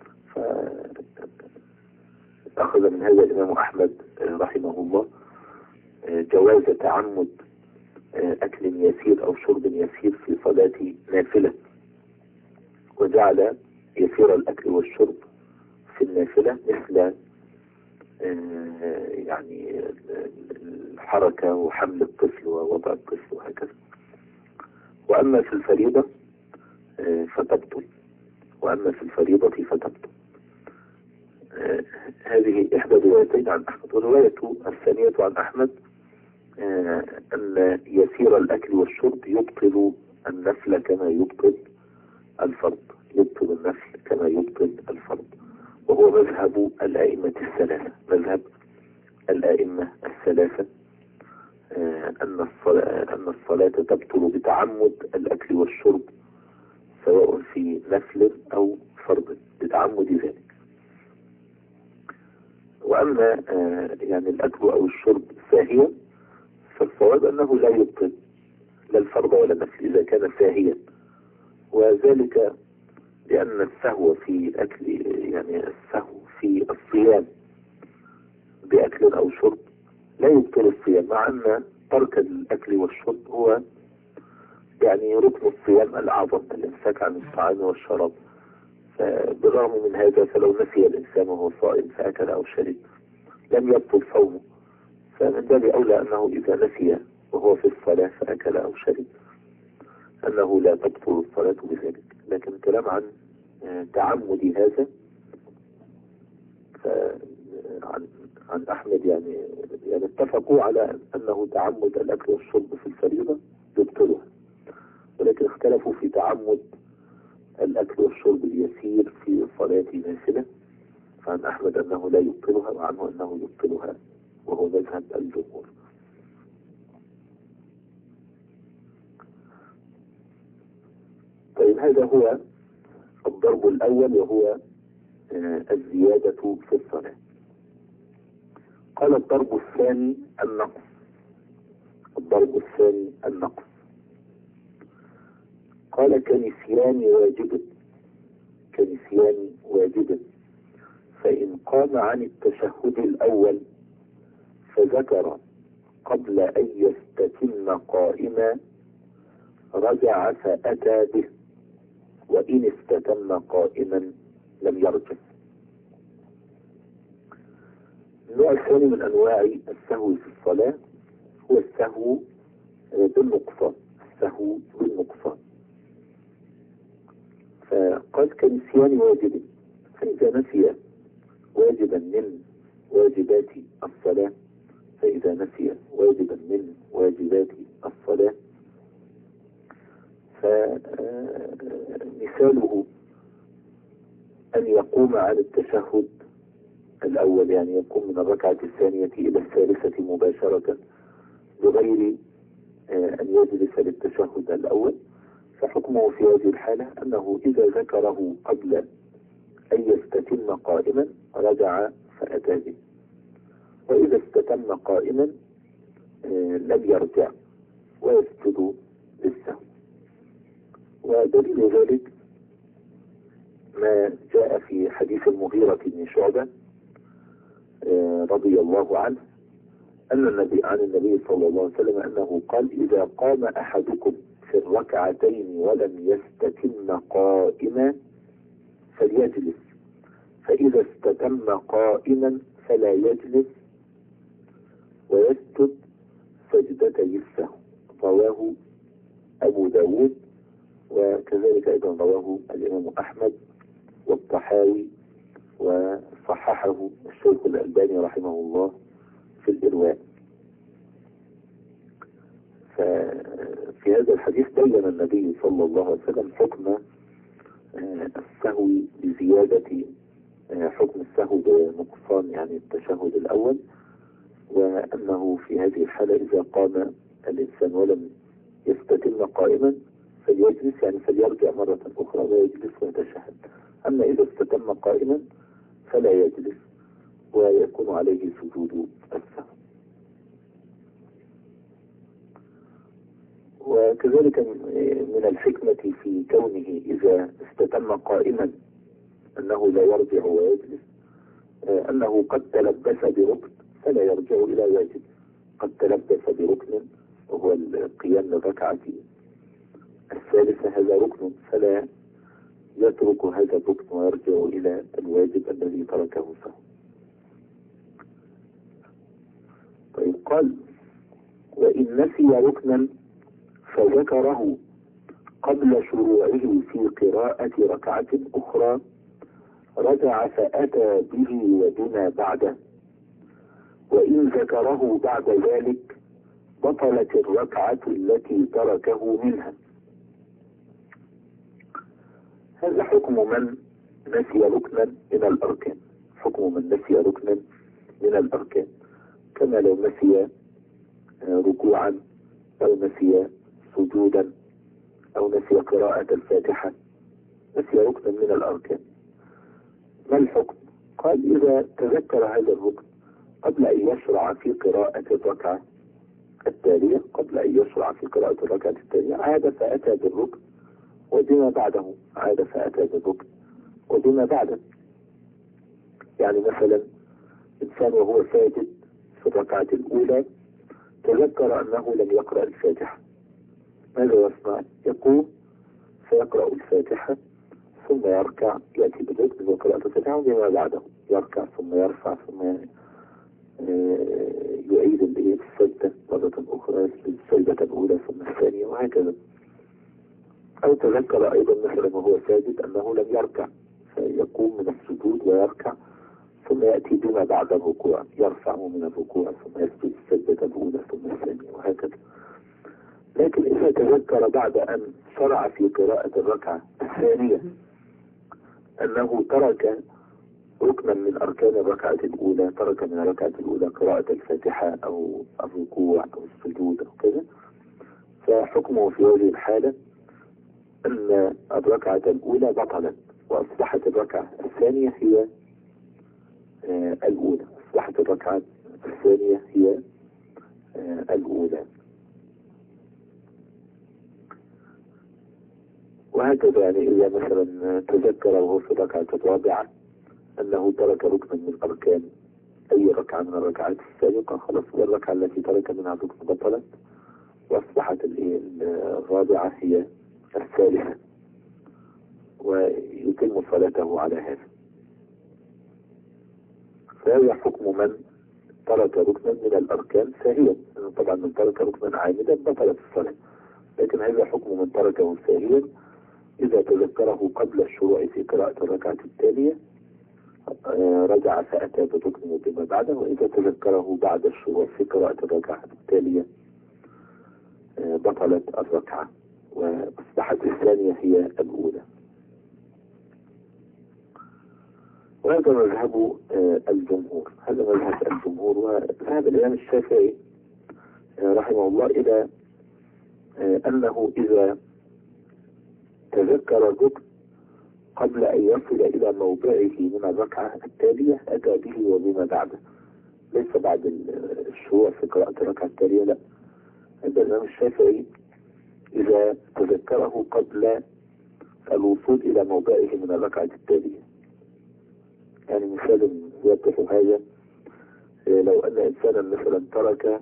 فأخذ من هذا الإمام أحمد رحمه الله جواز تعمد أكل يسير أو شرب يسير في صلاة نافلة، وجعل يسير الأكل والشرب في النافلة مثل يعني الحركة وحمل الطفل ووضع الطفل وهكذا. وأما في الفريضة فتبطل، وأما في الفريضة فتبطل. هذه إحدى روايتين عن أحمد. والرواية الثانية عن أحمد أن يسير الأكل والشرب يبطل النفل كما يبطل الفرض، يبطل النفل كما يبطل الفرض، وهو مذهب الأئمة الثلاثة. مذهب الأئمة الثلاثة أن الصلاة تبطل بتعمد الأكل والشرب سواء في نفل أو فرض بتعمد ذلك. وأما يعني الأكل أو الشرب ساهيا فالصواب أنه لا يبطل لا الفرض ولا النفل إذا كان ساهيا، وذلك لأن السهو في الأكل يعني السهو في الصيام بأكل أو شرب لا يبطل الصيام، مع أن ترك الأكل والشرب هو يعني ركن الصيام الأعظم، الإمساك عن الطعام والشراب. فبالرغم من هذا فلو نسي الإنسان وهو صائم فأكل أو شرب لم يبطل صومه، فمن باب أولى أنه إذا نسي وهو في الصلاة فأكل أو شرب أنه لا تبطل الصلاة بذلك. لكن الكلام عن تعمد هذا عن أحمد يعني اتفقوا على أنه تعمد الأكل والشرب في الفريضة يبطلها، ولكن اختلفوا في تعمد الأكل والشرب اليسير في الصلاة نافلة، فعن أحمد أنه لا يبطلها وعنه أنه يبطلها، وهو مذهب الجمهور. طيب هذا هو الضرب الأول وهو الزيادة في الصلاة. قال الضرب الثاني النقص. الضرب الثاني النقص قال كنسيان واجب. كنسيان واجب فإن قام عن التشهد الأول فذكر قبل أن يستتم قائما رجع فأتى به، وإن استتم قائما لم يرجع. النوع الثاني من أنواع السهو في الصلاة هو السهو بالنقصان. السهو بالنقصان فقد كنسيان واجب، فإذا نسي واجبا من واجبات الصلاة فإذا نسي واجبا من واجبات الصلاة فمثاله أن يقوم عن التشهد الأول، يعني يقوم من الركعة الثانية إلى الثالثة مباشرة بغير أن يجلس للتشهد الأول، فحكمه في هذه الحالة أنه إذا ذكره قبل أن يستتم قائما رجع فأتى به، وإذا استتم قائما لم يرجع ويسجد للسهو. ودليل ذلك ما جاء في حديث المغيرة بن شعبة رضي الله عنه أن عن النبي صلى الله عليه وسلم أنه قال إذا قام أحدكم في الركعتين ولم يستتم قائما فليجلس، فإذا استتم قائما فلا يجلس ويسجد سجدتي السهو. رواه أبو داود، وكذلك أيضا رواه الإمام أحمد والطحاوي، وصححه الشيخ الألباني رحمه الله في الإرواء. ففي هذا الحديث بين النبي صلى الله عليه وسلم حكم السهو بزيادة، حكم السهو بنقصان يعني التشهد الأول، وأنه في هذه الحالة إذا قام الإنسان ولم يستتم قائما فليجلس، يعني فليرجع مرة أخرى ويجلس ويتشهد. أما إذا استتم قائما فلا يجلس ويكون عليه سجود السهو. وكذلك من الحكمة في كونه إذا استتم قائما أنه لا يرجع ويجلس أنه قد تلبس بركن فلا يرجع إلى واجب. قد تلبس بركن وهو القيام للركعة الثالثة، هذا ركن فلا يترك هذا الركن ويرجع إلى الواجب الذي تركه سهوا. طيب قال وإن نسي ركنا فذكره قبل شروعه في قراءة ركعة أخرى رجع فأتى به وبما بعده، وإن ذكره بعد ذلك بطلت الركعة التي تركه منها. هذا حكم من نسي ركنا من الأركان. حكم من نسي ركنا من الأركان، كما لو نسي ركوعا أو نسي سجودا أو نسي قراءة الفاتحة نسي ركنا من الأركان. ما الحكم؟ قال إذا تذكر هذا الركن قبل أن يشرع في قراءة الركعة التالية عاد فأتى بالركن وبما بعده، يعني مثلا إنسان وهو ساجد في الركعة الأولى تذكر أنه لم يقرأ الفاتحة، ماذا يصنع؟ يقوم فيقرأ الفاتحة ثم يركع، يأتي بالركن وقراءة الفاتحة وبما بعده يركع ثم يرفع ثم يعيد السجدة مرة أخرى، السجدة الأولى ثم الثانية وهكذا. أو تذكر أيضا مثلا وهو ساجد أنه لم يركع فيقوم من السجود ويركع ثم يأتي بما بعد الركوع، يرفع من الركوع ثم يسجد السجدة الأولى ثم الثانية وهكذا. لكن إذا تذكر بعد أن شرع في قراءة الركعة الثانية أنه ترك ركنا من أركان الركعة الأولى، ترك من الركعة الأولى قراءة الفاتحة أو الركوع أو السجود أو كذا، فحكمه في هذه الحالة أن الركعة الأولى بطلت وأصبحت الركعة الثانية هي الأولى، وهكذا. يعني إذا مثلا تذكر وهو في الركعة الرابعة أنه ترك ركنا من أركان أي ركعة من الركعات السابقة، خلاص الركعة التي ترك منها الركن بطلت وأصبحت الرابعة هي الثالثة ويتم صلاته على هذا. فهذا حكم من ترك ركنا من الأركان ساهيا، طبعا من ترك ركنا عامدا بطلت الصلاة، لكن هذا حكم من تركه ساهيا إذا تذكره قبل الشروع في قراءة الركعة التالية رجع فأتى بالركن بما بعده، وإذا تذكره بعد الشروع في قراءة الركعة التالية بطلت الركعة وأصبحت الثانية هي الأولى. وهذا مذهب الجمهور، وذهب الإمام الشافعي رحمه الله إلى أنه إذا تذكر الركن قبل أن يصل إلى موضعه من الركعة التالية أتى به وبما بعده، ليس بعد الشروع في قراءة الركعة التالية، لا. الإمام الشافعي إذا تذكره قبل الوصول إلى موضعه من الركعة التالية، يعني مثال يوضح هذا، لو أن إنسانا مثلا ترك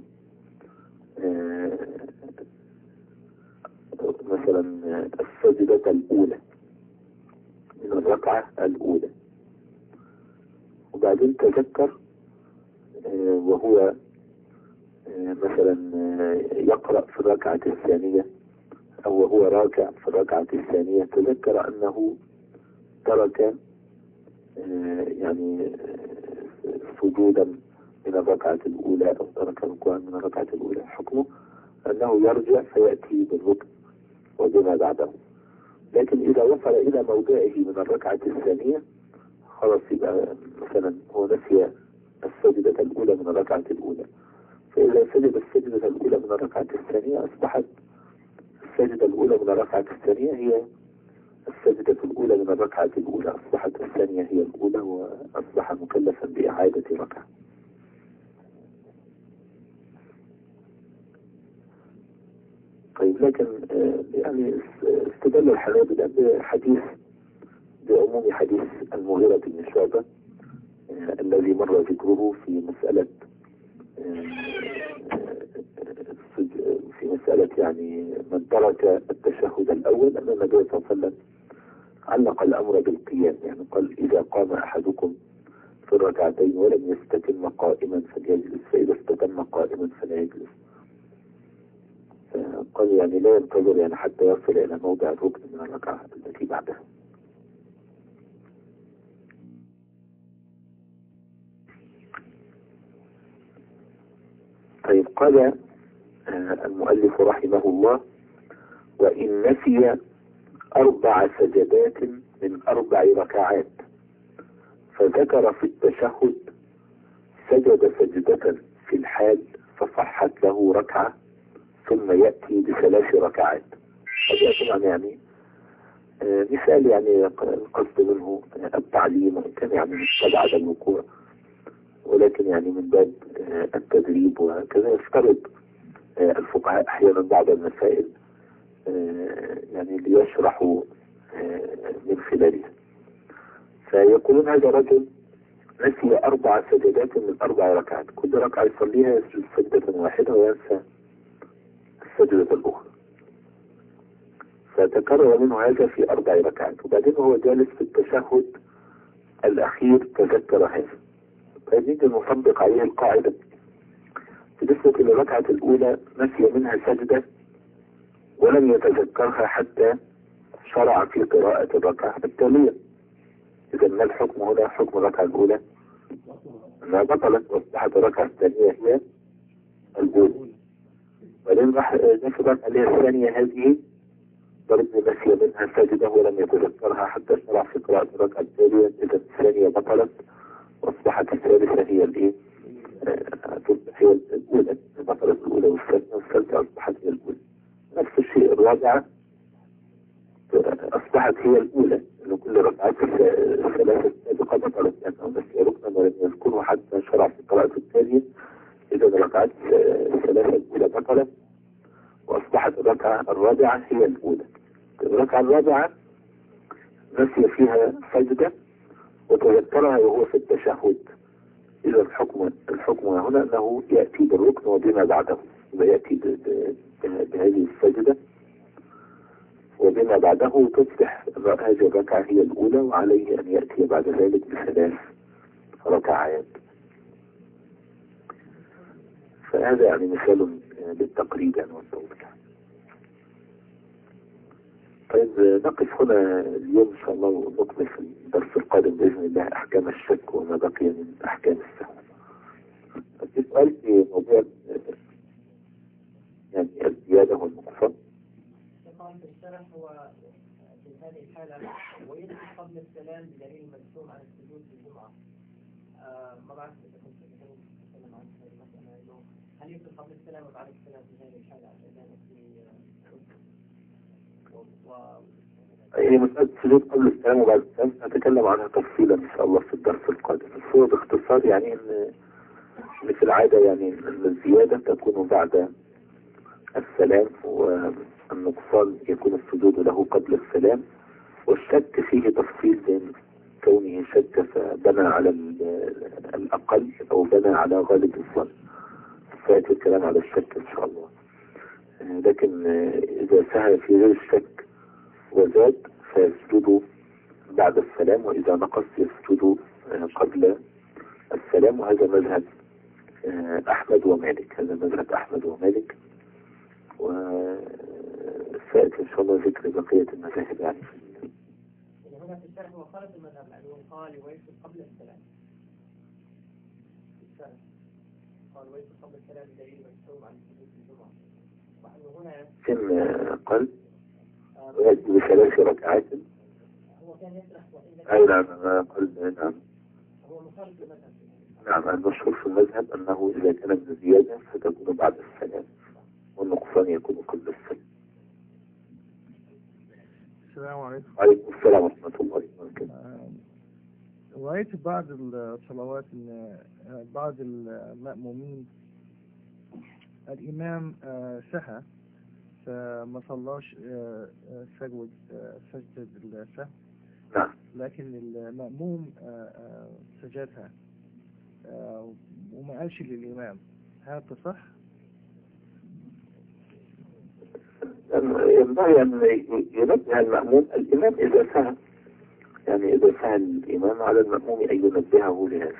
مثلا السجدة الأولى من الركعة الأولى وبعدين تذكر وهو مثلا يقرأ في الركعة الثانية أو وهو راكع في الركعة الثانية تذكر أنه ترك يعني سجودا من الركعة الأولى أو ترك ركوعا من الركعة الأولى، حكمه أنه يرجع فيأتي بالركن وبما بعده. لكن إذا وصل إلى موضعه من الركعة الثانية خلاص يبقى مثلا هو نسي السجدة الأولى من الركعة الأولى، فإذا سجد السجدة الأولى من الركعة الثانية أصبحت السجدة الأولى من الركعة الثانية هي السجدة الأولى من الركعة الأولى، أصبحت الثانية هي الأولى وأصبح مكلفا بإعادة ركعة. طيب، لكن يعني استدل الحنابلة بعموم حديث المغيرة بن شعبة الذي مر ذكره في مسألة يعني من ترك التشهد الأول، أن النبي صلى الله عليه وسلم علق الأمر بالقيام، يعني قال إذا قام أحدكم في الركعتين ولم يستتم قائما فليجلس، فإذا استتم قائما فلا يجلس. قال يعني لا ينتظر يعني حتى يصل إلى موضع الركن من الركعة التي بعدها. طيب، قال المؤلف رحمه الله: وإن نسي 4 سجدات من 4 ركعات فذكر في التشهد سجد سجدة في الحال فصحت له ركعة ثم يأتي ب3 ركعات. هذا طبعا يعني مثال يعني القصد منه التعليم، وإن كان يعني مستبعد الوقوع، ولكن يعني من باب التدريب وكذا يفترض الفقهاء أحيانا بعض المسائل يعني ليشرحوا من خلالها. فيقولون هذا رجل نسي 4 سجدات من 4 ركعات، كل ركعة يصليها يسجد سجدة واحدة وينسى السجدة الأخرى، فتكرر منه هذا في 4 ركعات، وبعدين هو جالس في التشهد الأخير تذكر هذا. فنيجي نطبق عليه القاعدة. بالنسبة للركعة الأولى نسي منها سجدة ولم يتذكرها حتى شرع في قراءة الركعة التالية. إذا ما الحكم هنا؟ حكم الركعة الأولى أنها بطلت، وأصبحت الركعة الثانية هي الأولى. بعدين راح نفرض عليها الثانية هذه برضه نسي منها سجدة ولم يتذكرها حتى شرع في قراءة الركعة التالية. إذا الثانية بطلت وأصبحت الثالثة هي الإيه؟ هي الأولى. بطلت الأولى والثانية، والثالثة أصبحت هي الأولى. نفس الشيء الرابعة أصبحت هي الأولى، إن كل ركعات الثلاثة السابقة بطلت لأنه نسي ركنا ولم يذكره حتى شرع في قراءة الثانية. إذا الركعات الثلاثة الأولى بطلت وأصبحت الركعة الرابعة هي الأولى. الركعة الرابعة نسي فيها سجدة وتذكرها وهو في التشهد. إذا الحكم هنا أنه يأتي بالركن وبما بعده، ويأتي بهذه السجدة وبما بعده تصبح هذه الركعة هي الأولى، وعليه أن يأتي بعد ذلك ب3 ركعات. فهذا يعني مثال للتقريب يعني والتوضيح. طيب نقف هنا اليوم إن شاء الله، ونكمل في الدرس القادم بإذن الله أحكام الشك وما بقي من أحكام السهو. في سؤال في موضوع يعني الزيادة والنقصان. طبعا في الشرح هو في هذه الحالة ويدرك قبل السلام بدليل مرسوم على السجود في الجمعة. ما بعرف إذا كنت تتكلم عن هذه المسألة، إنه هل يدرك قبل السلام وبعد السلام في هذه الحالة عشان هي مسألة السجود قبل السلام وبعد السلام نتكلم عنها تفصيلا إن شاء الله في الدرس القادم. بس هو باختصار يعني إن في العادة يعني أن الزيادة تكون بعد السلام، والنقصان يكون السجود له قبل السلام. والشك فيه تفصيل بين كونه شك فبنى على الأقل أو بنى على غالب الظن، فيأتي الكلام على الشك إن شاء الله. لكن إذا سهى في غير الشك وزاد فيسجد بعد السلام، وإذا نقص يسجد قبل السلام. وهذا مذهب أحمد ومالك، هذا مذهب أحمد ومالك، وسيأتي إن شاء الله ذكر بقية المذاهب يعني. هنا في الشرح هو خالف المذهب لأنه قال ويسجد قبل السلام. في الشرح قال ويسجد قبل السلام بدليل مرسوم عن السجود في الجمعة. وأنه هنا كم قال ويسجد ب3 ركعات. هو كان يشرح أي نعم قال نعم. هو مخالف المذهب. نعم المشهور في المذهب أنه إذا كانت الزيادة ستكون بعد السلام والنقصان يكون قبل السلام. السلام عليكم. وعليكم السلام ورحمة الله وبركاته. رأيت بعض الصلوات إن بعض المأمومين الإمام سهى فما صلاش سجدة السهو، نعم. لكن المأموم سجدها وما قالش للإمام، هل تصح؟ ينبغي أن ينبه المأموم الإمام إذا سهى، يعني إذا سهى الإمام على المأموم أن ينبهه لهذا.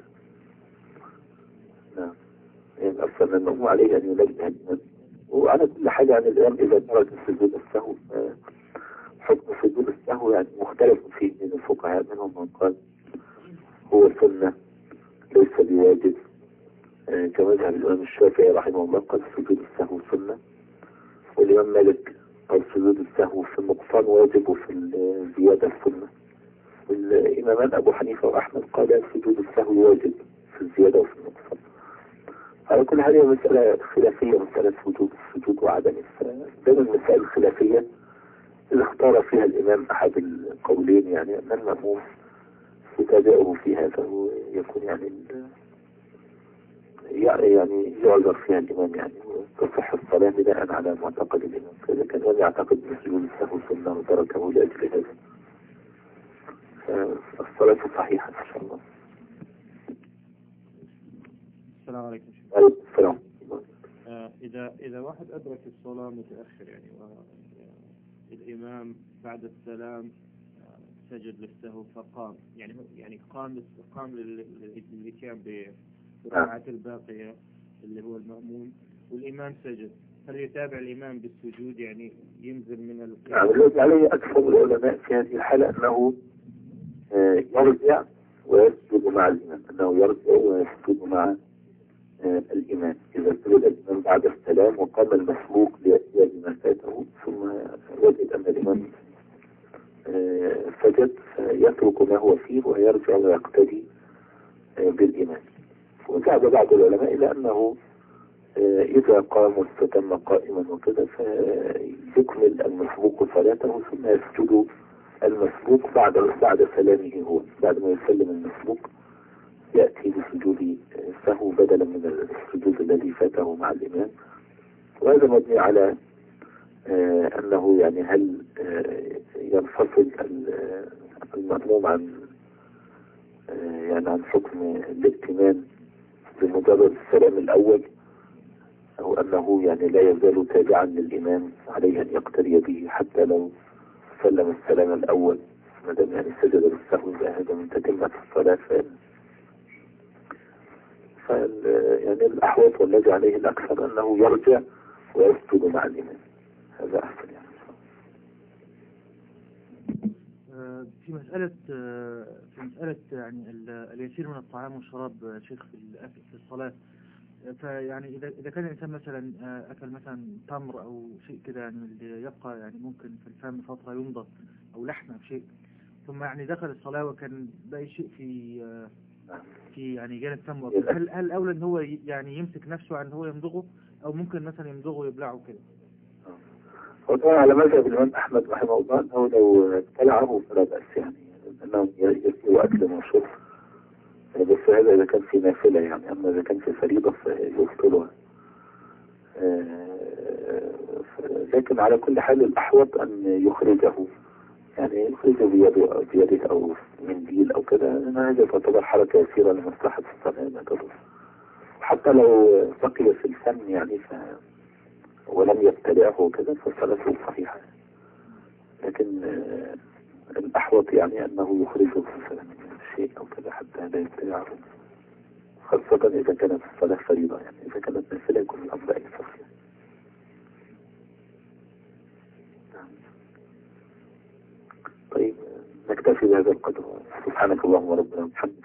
نعم، يعني أصلا المأموم عليه أن ينبه الإمام. وعلى كل حاجة عن الإمام إذا ترك سجود السهو، حكم سجود السهو يعني مختلف فيه من الفقهاء، منهم من قال هو سنة ليس بواجب، كمذهب الإمام الشافعي رحمه الله قال سجود السهو سنة، والإمام مالك قال سجود السهو في النقصان واجب وفي الزيادة السنة، والإمامان أبو حنيفة وأحمد قال سجود السهو واجب في الزيادة وفي النقصان. على كل هذه مسألة خلافية، مسألة وجوب السجود وعدمه. فبين المسائل الخلافية اللي اختار فيها الإمام أحد القولين، يعني أن المأموم يتابعه في هذا ويكون يعني يعذر فيها الإمام، يعني تصح الصلاة بناء على معتقد الإمام. فإذا كان لم يعتقد بسجود السهو سنة وتركه لأجل هذا فالصلاة صحيحة إن شاء الله. السلام عليكم. السلام. إذا واحد أدرك الصلاة متأخر يعني والإمام بعد السلام سجد للسهو فقام، يعني قام للإتيان بالركعات الباقية اللي هو المأموم، والإمام سجد، هل يتابع الإمام بالسجود يعني ينزل من القيام؟ الذي عليه أكثر العلماء في هذه الحالة أنه يرجع ويسجد مع الإمام، أنه يرجع ويسجد مع الإمام إذا سجد الإمام بعد السلام وقام المسبوق ليأتي بما فاته ثم وجد أن الإمام سجد فيترك ما هو فيه ويرجع ويقتدي بالإمام. وذهب بعض العلماء إلى أنه إذا قام واستتم قائما وكذا فيكمل المسبوق صلاته ثم يسجد المسبوق بعد سلامه هو، بعد ما يسلم المسبوق يأتي بسجود سهو بدلا من السجود الذي فاته مع الإمام. وهذا مبني على أنه يعني هل ينفصل المأموم عن عن حكم الائتمان بمجرد السلام الأول، أو أنه يعني لا يزال تابعا للإمام عليه أن يقتدي به حتى لو سلم السلام الأول ما دام يعني سجد للسهو. هذا من تتمة الصلاة يعني الأحوط والذي عليه الأكثر أنه يرجع ويسجد مع الإمام، هذا أحسن يعني. في مسألة يعني اليسير من الطعام والشراب شيخ في الصلاة، فيعني إذا كان الإنسان مثلا أكل مثلا تمر أو شيء كده يعني اللي يبقى يعني ممكن في الفم فترة يمضغ أو لحمة أو شيء، ثم يعني دخل الصلاة وكان باقي شيء في يعني جانب فمه، هل أولى إن هو يعني يمسك نفسه عن هو يمضغه، أو ممكن مثلا يمضغه ويبلعه كده؟ وطبعا على مذهب الإمام أحمد رحمه الله هو لو ابتلعه فلا بأس، يعني أنه يسلو أكل وشرب، بس هذا إذا كان في نافلة يعني. أما إذا كان في فريضة فيبطلها. لكن على كل حال الأحوط أن يخرجه، يعني يخرجه بيده أو منديل أو كده، لأن هذا تعتبر حركة يسيرة لمصلحة الصلاة لا تضر. حتى لو بقي في الفم يعني ولم يبتلعه وكذا فصلاته صحيحة. لكن الأحوط يعني أنه يخرجه مثلا من الشيء أو كذا حتى لا يبتلعه، خاصة إذا كانت الصلاة فريضة. يعني إذا كانت نافلة يكون الأمر أيسر. طيب نكتفي بهذا القدر. سبحانك اللهم ربنا وبحمدك.